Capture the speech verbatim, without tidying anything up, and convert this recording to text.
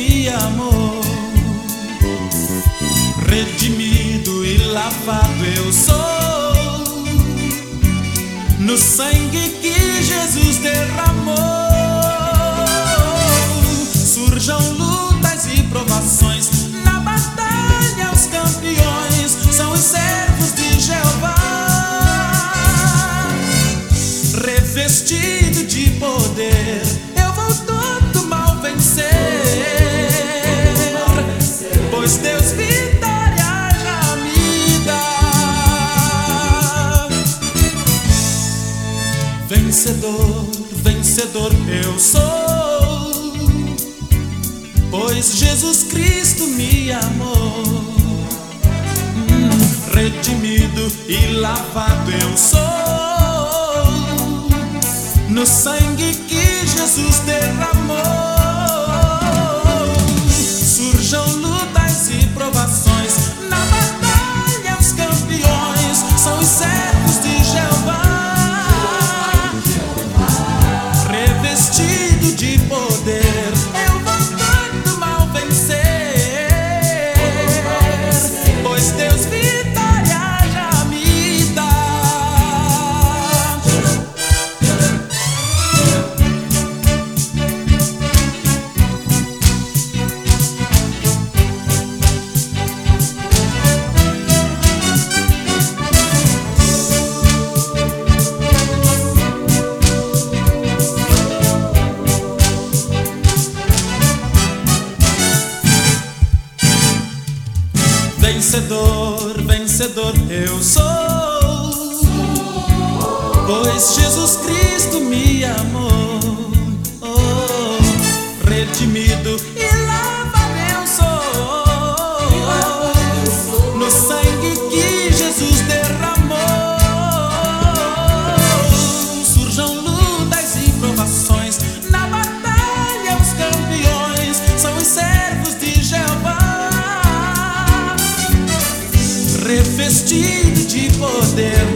me amou. Redimido e lavado eu sou no sangue que Jesus derramou. Surjam lutas e provações, na batalha os campeões são os servos de Jeová. Revestido de poder, eu vou todo mal vencer, pois Deus vitória já me dá. Vencedor, vencedor eu sou, pois Jesus Cristo me amou. hum, Redimido e lavado eu sou no sangue que Jesus derramou. Surjam lutas e provações, na batalha os campeões são os servos de Jeová. Revestido de poder, eu vou todo mal vencer, pois Deus vitória já me dá. Vencedor, vencedor eu sou, pois Jesus Cristo me amou. oh, Redimido e lavado eu sou no sangue que Jesus derramou. Surjam lutas e provações, na batalha os campeões são os servos de Jeová. Revestido de poder,